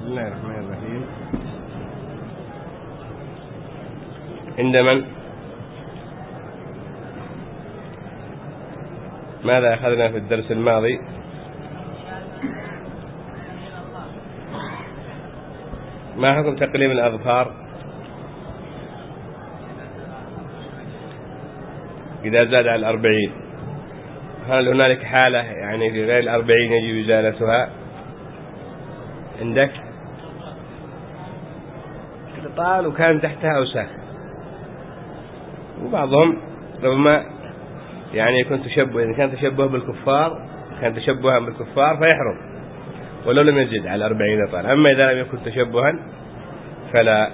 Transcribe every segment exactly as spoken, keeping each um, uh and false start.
بسم الله الرحمن الرحيم. عند من؟ ماذا أخذنا في الدرس الماضي؟ ما حكم تقليم الأظفار إذا زاد على الأربعين؟ هل هنالك حالة يعني في غير الأربعين يجب إزالتها؟ عندك طال وكان تحتها أوساخ، وبعضهم ربما يعني يكون تشبه، إذا كان تشبه بالكفار كان تشبها بالكفار فيحرم ولو لم يزد على أربعين طال. أما إذا لم يكن تشبها فلا.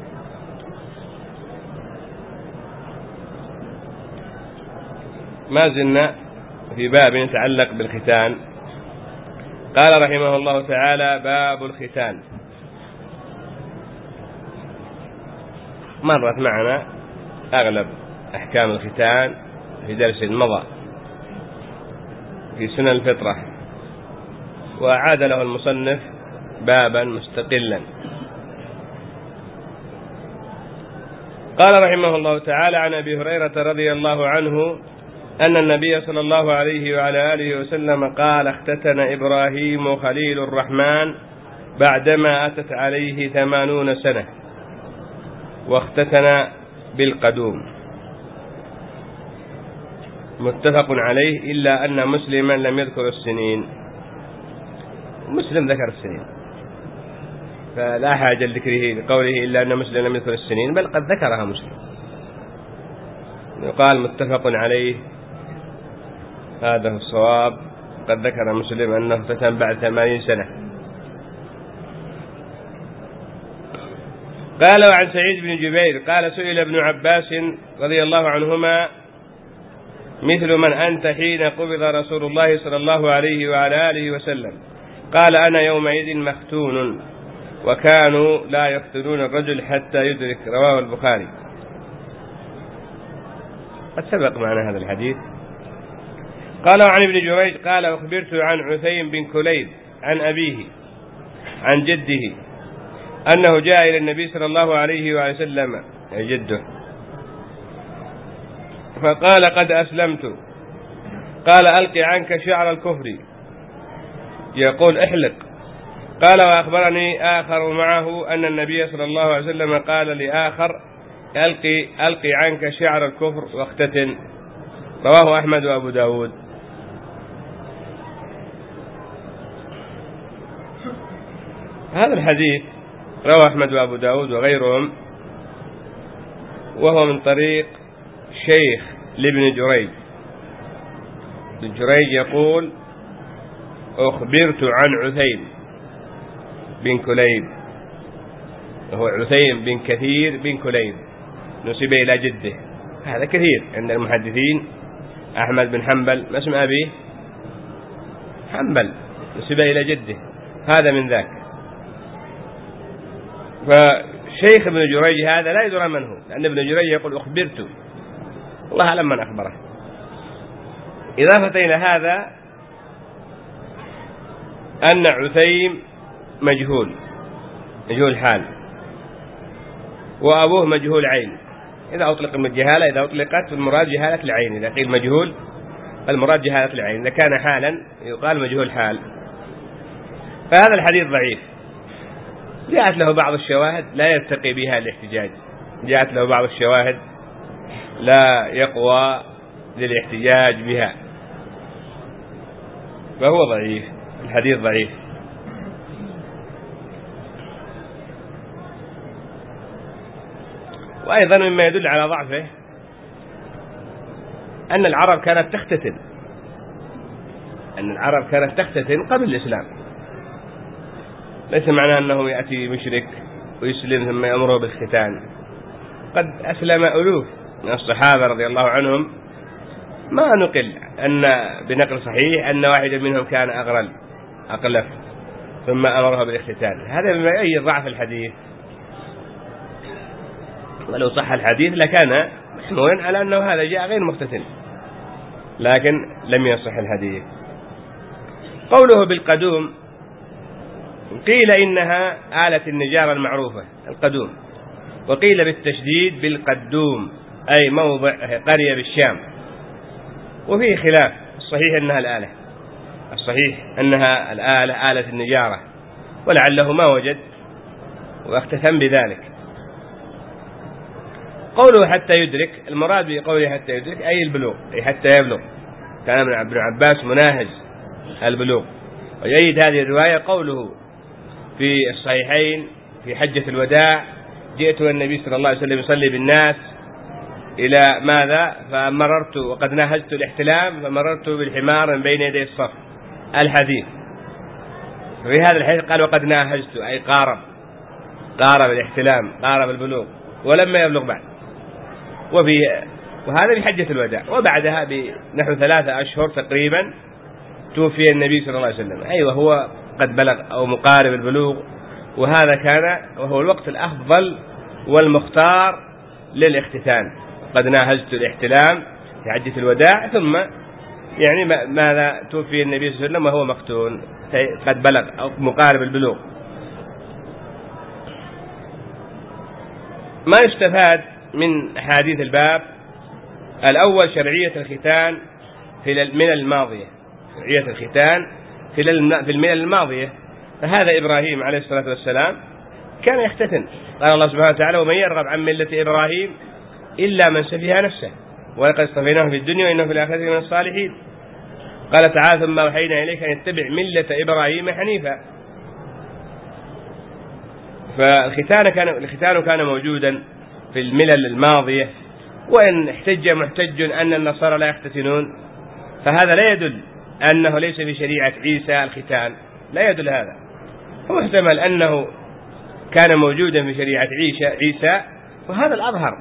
ما زلنا في باب يتعلق بالختان. قال رحمه الله تعالى: باب الختان. مرت معنا أغلب أحكام الختان في درس مضى في سنن الفطرة، وأعاد له المصنف بابا مستقلا. قال رحمه الله تعالى: عن أبي هريرة رضي الله عنه أن النبي صلى الله عليه وعلى آله وسلم قال: اختتن إبراهيم خليل الرحمن بعدما أتت عليه ثمانون سنة، واختتن بالقدوم. متفق عليه، إلا أن مسلما لم يذكر السنين. مسلم ذكر السنين فلا حاجة لذكره بقوله إلا أن مسلم لم يذكر السنين، بل قد ذكرها مسلم. يقال متفق عليه، هذا هو الصواب. قد ذكر مسلم أنه اختتن بعد ثمانين سنة. قال: وعن سعيد بن جبير قال: سئل ابن عباس رضي الله عنهما: مثل من أنت حين قبض رسول الله صلى الله عليه وعلى آله وسلم؟ قال: أنا يومئذ مختون، وكانوا لا يختنون الرجل حتى يدرك. رواه البخاري. قد سبق معنا هذا الحديث. قال: وعن ابن جريج قال: أخبرت عن عثيم بن كليب عن أبيه عن جده أنه جاء إلى النبي صلى الله عليه وسلم، أي جده، فقال: قد أسلمت. قال: ألق عنك شعر الكفر، يقول: احلق. قال: وأخبرني آخر معه أن النبي صلى الله عليه وسلم قال لآخر: ألقي, ألقي عنك شعر الكفر واختتن. رواه أحمد وأبو داود. هذا الحديث رواه أحمد وأبو داود وغيرهم، وهو من طريق شيخ لابن جريج. ابن جريج يقول: أخبرت عن عثيم بن كليب، وهو عثيم بن كثير بن كليب، نسب إلى جده. هذا كثير عند المحدثين. أحمد بن حنبل ما اسم أبيه؟ حنبل، نسب إلى جده، هذا من ذاك. فشيخ ابن جريج هذا لا يدرى من هو، لأن ابن جريج يقول: أخبرت، الله أعلم من أخبره. إضافة إلى هذا أن عثيم مجهول مجهول حال، وأبوه مجهول عين. إذا أطلق من الجهالة، إذا أطلقت المراد جهالة العين. إذا قيل مجهول المراد جهالة العين. إذا كان حالا يقال مجهول حال. فهذا الحديث ضعيف. جاءت له بعض الشواهد لا يرتقي بها الاحتجاج، جاءت له بعض الشواهد لا يقوى للاحتجاج بها، فهو ضعيف، الحديث ضعيف. وأيضا مما يدل على ضعفه أن العرب كانت تختتن أن العرب كانت تختتن قبل الإسلام. ليس معناه أنه يأتي مشرك ويسلم ثم يأمره بالختان. قد أسلم ألوف من الصحابة رضي الله عنهم، ما نقل أن بنقل صحيح أن واحدا منهم كان أغرل أقلف ثم أمره بالاختتان. هذا مما يؤيد ضعف الحديث. ولو صح الحديث لكان محمولا على أنه هذا جاء غير مختتن، لكن لم يصح الحديث. قوله بالقدوم قيل إنها آلة النجارة المعروفة القدوم، وقيل بالتشديد بالقدوم أي موضع قرية بالشام، وفيه خلاف. الصحيح أنها الآلة، الصحيح أنها الآلة آلة النجارة، ولعله ما وجد واختتم بذلك. قوله حتى يدرك، المراد بقوله حتى يدرك أي البلوغ، أي حتى يبلغ. كان ابن عباس مناهز البلوغ. ويؤيد هذه الرواية قوله في الصحيحين في حجة الوداع: جئت والنبي صلى الله عليه وسلم يصلي بالناس إلى ماذا؟ فمررت وقد ناهزت الاحتلام فمررت بالحمار من بين يدي الصف، الحديث. وفي هذا الحديث قال وقد ناهزت أي قارب، قارب الاحتلام، قارب البلوغ ولما يبلغ بعد. وفي وهذا في حجة الوداع. وبعدها بنحو ثلاثة أشهر تقريبا توفي النبي صلى الله عليه وسلم، أي أيوة وهو قد بلغ أو مقارب البلوغ. وهذا كان وهو الوقت الأفضل والمختار للاختتان. قد ناهزت الاحتلام في حجة الوداع، ثم يعني ماذا توفي النبي صلى الله عليه وسلم وهو مختون قد بلغ أو مقارب البلوغ. ما يستفاد من أحاديث الباب: الأول شرعية الختان في الملل الماضية، شرعية الختان في الملل الماضية. فهذا إبراهيم عليه الصلاة والسلام كان يختتن. قال الله سبحانه وتعالى: ومن يرغب عن ملة إبراهيم إلا من سفه نفسه ولقد اصطفيناه في الدنيا وإنه في الآخرة من الصالحين. قال تعالى: ثم أوحينا إليك أن اتبع ملة إبراهيم حنيفا. فالختان كان الختان كان موجودا في الملل الماضية. وإن احتج محتج أن النصارى لا يختتنون، فهذا لا يدل أنه ليس في شريعة عيسى الختان، لا يدل هذا. ومحتمل أنه كان موجودا في شريعة عيسى، وهذا الأظهر،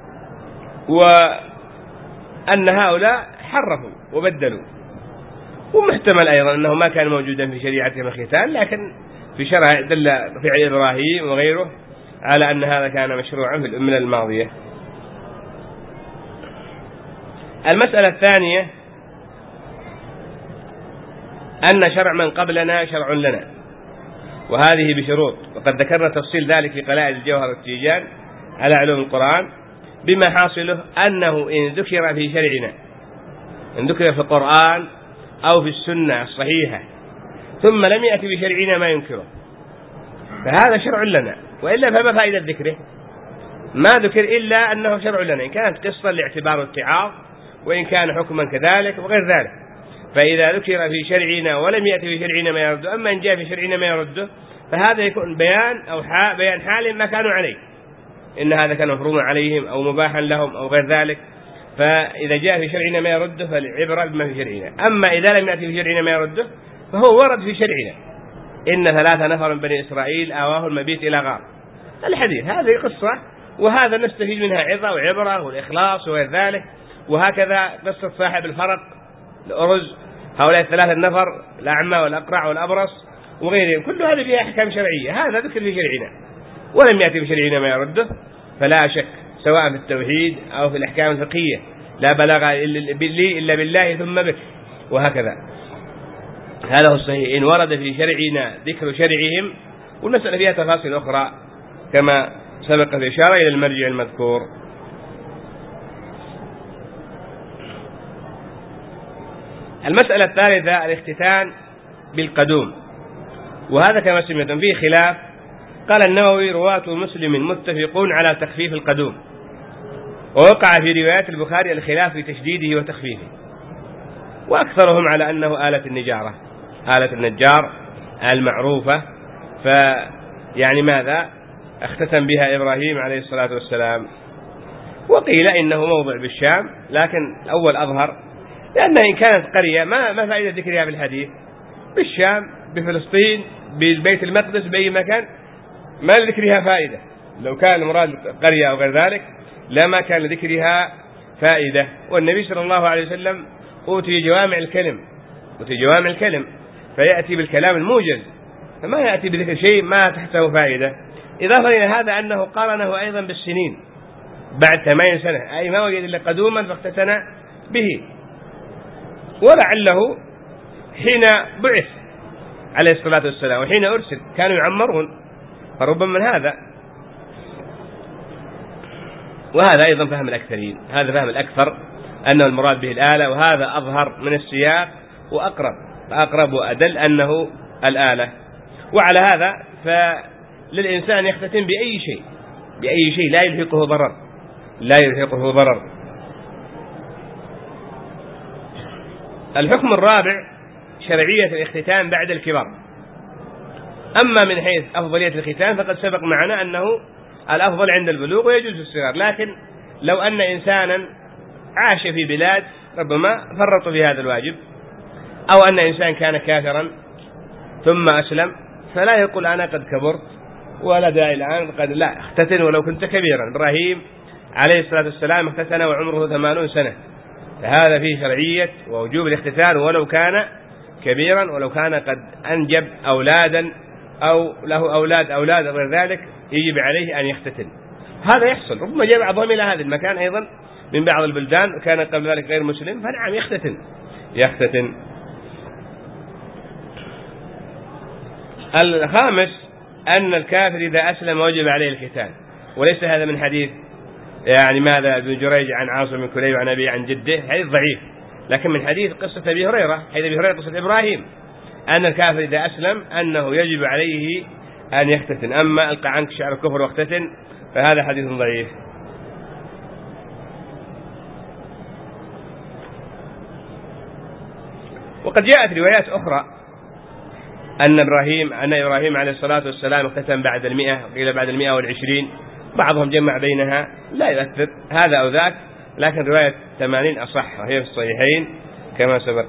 وأن هؤلاء حرفوا وبدلوا. ومحتمل أيضا أنه ما كان موجودا في شريعتهم الختان، لكن في شرع دل فعل إبراهيم وغيره على أن هذا كان مشروعا في الأمة الماضية. المسألة الثانية أن شرع من قبلنا شرع لنا، وهذه بشروط، وقد ذكرنا تفصيل ذلك في قلائد الجوهر التيجان على علوم القرآن، بما حاصله أنه إن ذكر في شرعنا، إن ذكر في القرآن أو في السنة الصحيحة ثم لم يأتي بشرعنا ما ينكره، فهذا شرع لنا، وإلا فما فائدة ذكره؟ ما ذكر إلا أنه شرع لنا، إن كانت قصة لاعتبار الاتعاظ، وإن كان حكما كذلك وغير ذلك. فإذا ذكر في شرعنا ولم يأتي في شرعنا ما يرده، أما إن جاء في شرعنا ما يرده، فهذا يكون بيان أو حال بيان حال ما كانوا عليه، إن هذا كان مفروضا عليهم أو مباحا لهم أو غير ذلك. فإذا جاء في شرعنا ما يرده فالعبرة بما في شرعنا. أما إذا لم يأتي في شرعنا ما يرده فهو ورد في شرعنا: إن ثلاثة نفر من بني إسرائيل آواه المبيت إلى غار. الحديث هذه قصة، وهذا نستفيد منها عظة وعبرة والإخلاص وغير ذلك. وهكذا قصة صاحب الفرق الأرز، هؤلاء الثلاثة النفر الأعمى والأقرع والأبرص وغيرهم، كل هذا فيها أحكام شرعية، هذا ذكر في شرعنا ولم يأتي في شرعنا ما يرده، فلا شك سواء في التوحيد أو في الأحكام الفقهية: لا بلاغ لي إلا بالله ثم بك، وهكذا. هذا هو الصحيح، إن ورد في شرعنا ذكر شرعهم. والمسألة فيها تفاصيل أخرى كما سبق الإشارة إلى المرجع المذكور. المسألة الثالثة الاختتان بالقدوم، وهذا كما سمعتم فيه خلاف. قال النووي: رواة مسلم متفقون على تخفيف القدوم، ووقع في روايات البخاري الخلاف في تشديده وتخفيفه، وأكثرهم على أنه آلة النجارة، آلة النجار المعروفة. فيعني ماذا اختتم بها إبراهيم عليه الصلاة والسلام. وقيل إنه موضع بالشام، لكن الأول أظهر، لأن إن كانت قرية ما ما فائدة ذكرها بالحديث. بالشام، بفلسطين، بالبيت المقدس، بأي مكان ما لذكرها فائدة. لو كان المراد قرية أو غير ذلك لما كان لذكرها فائدة. والنبي صلى الله عليه وسلم أوتي جوامع الكلم، أوتي جوامع الكلم، فيأتي بالكلام الموجز، فما يأتي بذكر شيء ما تحته فائدة. إضافة إلى هذا أنه قارنه أيضا بالسنين، بعد ثمانين سنة، أي ما وجد إلا قدوما فاختتن به. ولعله حين بعث عليه الصلاة والسلام، وحين أرسل كانوا يعمرون، فربما من هذا. وهذا أيضا فهم الأكثرين، هذا فهم الأكثر أنه المراد به الآلة، وهذا أظهر من السياق وأقرب أقرب وأدل أنه الآلة. وعلى هذا فللإنسان يختتن بأي شيء بأي شيء لا يلحقه ضرر لا يلحقه ضرر. الحكم الرابع شرعية الاختتان بعد الكبار. أما من حيث أفضلية الختان فقد سبق معنا أنه الأفضل عند البلوغ ويجوز الصغار، لكن لو أن إنسانا عاش في بلاد ربما فرطوا في هذا الواجب، أو أن إنسان كان كافرا ثم أسلم، فلا يقول أنا قد كبرت ولا داعي الآن، قد لا اختتن ولو كنت كبيرا. إبراهيم عليه الصلاة والسلام اختتن وعمره ثمانون سنة، فهذا فيه شرعية ووجوب الاختتان ولو كان كبيرا، ولو كان قد أنجب أولادا أو له أولاد أولاد غير ذلك يجب عليه أن يختتن. هذا يحصل، ربما جاء بعضهم إلى هذا المكان أيضا من بعض البلدان وكان قبل ذلك غير مسلم، فنعم يختتن يختتن الخامس أن الكافر إذا أسلم وجب عليه الختان، وليس هذا من حديث يعني ماذا ابن جريج عن عاصم بن كليب عن أبي عن جده، حديث ضعيف، لكن من حديث قصة أبي هريرة، حديث أبي هريرة قصة إبراهيم أن الكافر إذا أسلم أنه يجب عليه أن يختتن. أما ألقى عنك شعر الكفر واختتن فهذا حديث ضعيف. وقد جاءت روايات أخرى أن إبراهيم أن إبراهيم عليه الصلاة والسلام اختتن بعد المئة، وقيل بعد المئة والعشرين، بعضهم جمع بينها، لا يؤثر هذا أو ذاك، لكن رواية ثمانين أصح وهي في الصحيحين كما سبق.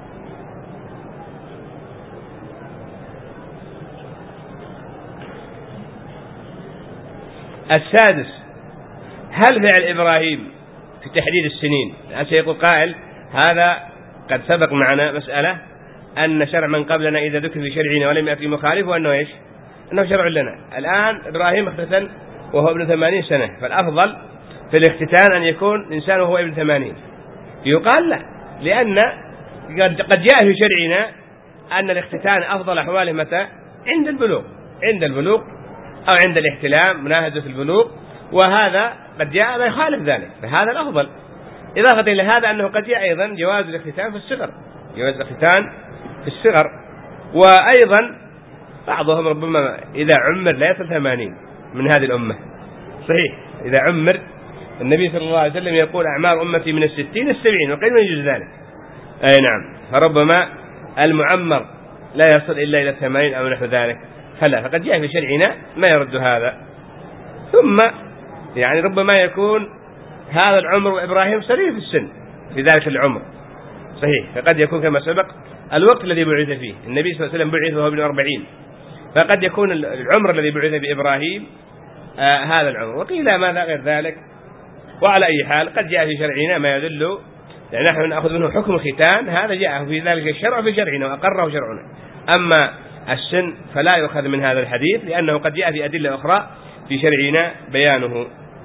السادس هل فعل إبراهيم في تحديد السنين؟ سيقول قائل هذا قد سبق معنا مسألة أن شرع من قبلنا إذا ذكر في شرعنا ولم يأتي مخالف وأنه إيش؟ أنه شرع لنا. الآن إبراهيم اختتن وهو ابن ثمانين سنة، فالأفضل في الاختتان أن يكون إنسان وهو ابن ثمانين. يقال لا، لأن قد جاء في شرعنا أن الاختتان أفضل أحواله متى؟ عند البلوغ عند البلوغ أو عند الاحتلام مناهزة البلوغ، وهذا قد جاء ما يخالف ذلك، فهذا الأفضل. إضافة إلى هذا أنه قد جاء أيضا جواز الاختتان في الصغر جواز الاختتان في الصغر وأيضا بعضهم ربما إذا عمر لا يصل ثمانين من هذه الأمة. صحيح، إذا عمر النبي صلى الله عليه وسلم يقول أعمار أمتي من الستين السبعين، وقيل ما يجوز ذلك. أي نعم، فربما المعمر لا يصل إلا إلى الثمانين أو نحو ذلك، فلا، فقد جاء في شرعنا ما يرد هذا. ثم يعني ربما يكون هذا العمر وإبراهيم صغير في السن في ذلك العمر، صحيح، فقد يكون كما سبق الوقت الذي بعث فيه النبي صلى الله عليه وسلم بعث وهو ابن أربعين، فقد يكون العمر الذي بعث بإبراهيم آه هذا العمر، وقيل ماذا غير ذلك. وعلى أي حال قد جاء في شرعنا ما يدل، يعني نحن نأخذ منه حكم الختان، هذا جاء في ذلك الشرع في شرعنا وأقره شرعنا. أما السن فلا يؤخذ من هذا الحديث، لأنه قد جاء في أدلة أخرى في شرعنا بيانه.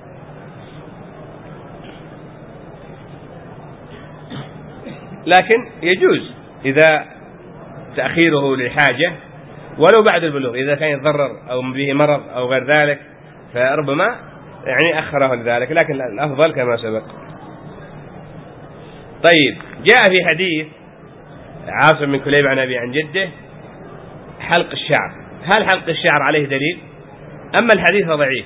لكن يجوز إذا تأخيره للحاجة ولو بعد البلوغ، إذا كان يتضرر أو به مرض أو غير ذلك فربما يعني أخره لذلك، لكن الأفضل كما سبق. طيب، جاء في حديث عاصم بن كليب عن أبي عن جده حلق الشعر، هل حلق الشعر عليه دليل؟ أما الحديث ضعيف.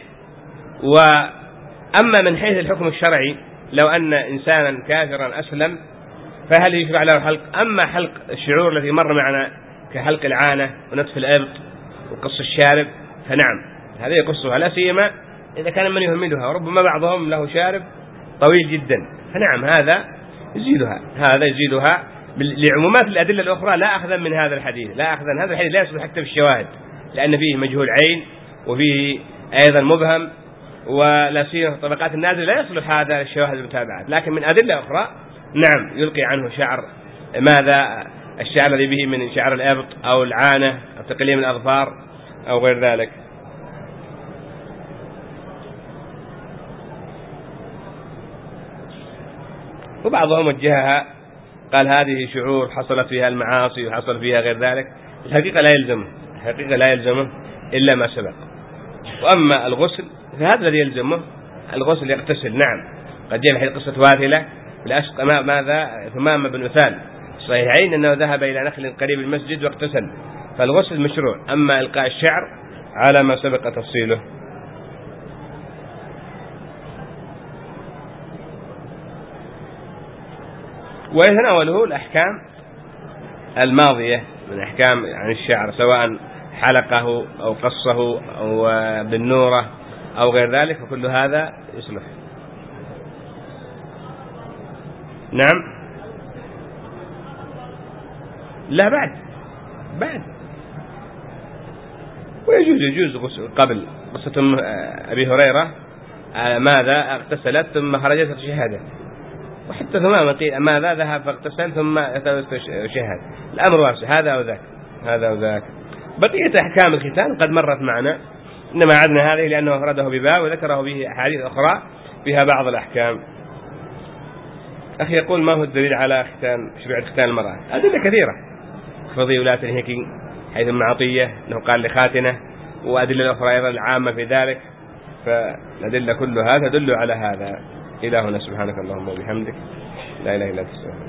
وأما من حيث الحكم الشرعي لو أن إنسانا كافرا أسلم فهل يشرع له حلق؟ أما حلق الشعور الذي مر معنا كحلق العانة ونتف الإبط وقص الشارب فنعم هذا يقصها، لا سيما إذا كان من يهملها، وربما بعضهم له شارب طويل جدا، فنعم هذا يزيدها هذا يزيدها لعمومات الأدلة الأخرى، لا أخذا من هذا الحديث لا أخذا هذا الحديث لا يصلح حتى في الشواهد، لأن فيه مجهول عين وفيه أيضا مبهم، ولا سيما في الطبقات النازلة لا يصلح هذا الشواهد المتابعات. لكن من أدلة أخرى نعم يلقي عنه شعر ماذا الشعر الذي به من شعر الإبط أو العانة أو تقليم الأظفار أو غير ذلك. وبعضهم وجهها قال هذه شعور حصلت فيها المعاصي وحصل فيها غير ذلك، الحقيقة لا يلزمه، الحقيقة لا يلزمه إلا ما سبق. وأما الغسل فهذا الذي يلزمه الغسل، يغتسل. نعم، قد جاء في قصة واثلة بالأسق ماذا ثمامة بن أثال صحيحين أنه ذهب إلى نخل قريب المسجد واغتسل، فالغسل مشروع. أما إلقاء الشعر على ما سبق تفصيله. ويتناوله الأحكام الماضية من أحكام عن الشعر، سواء حلقه أو قصه أو بالنورة أو غير ذلك، وكل هذا يصلح. نعم، لا بعد بعد ويجوز يجوز غسل قبل. قصة أبي هريرة ماذا اغتسلت ثم خرجت شهادة، وحتى ثم ماذا ذهب فاغتسل ثم شهد. الأمر واسع، هذا أو ذاك هذا أو ذاك. بقية أحكام الختان قد مرت معنا، إنما عدنا هذه لأنه أفرده بباب وذكره به أحاديث أخرى فيها بعض الأحكام. أخي يقول: ما هو الدليل على ختان شريعة ختان المرأة؟ أدلة كثيرة، فضي ولاة الهيك حيث ابن عطية أنه قال لخاتنه، وأدلة أخرى أيضا العامة في ذلك، فالأدلة كلها تدل على هذا. إلهنا سبحانك اللهم وبحمدك، لا إله إلا أنت.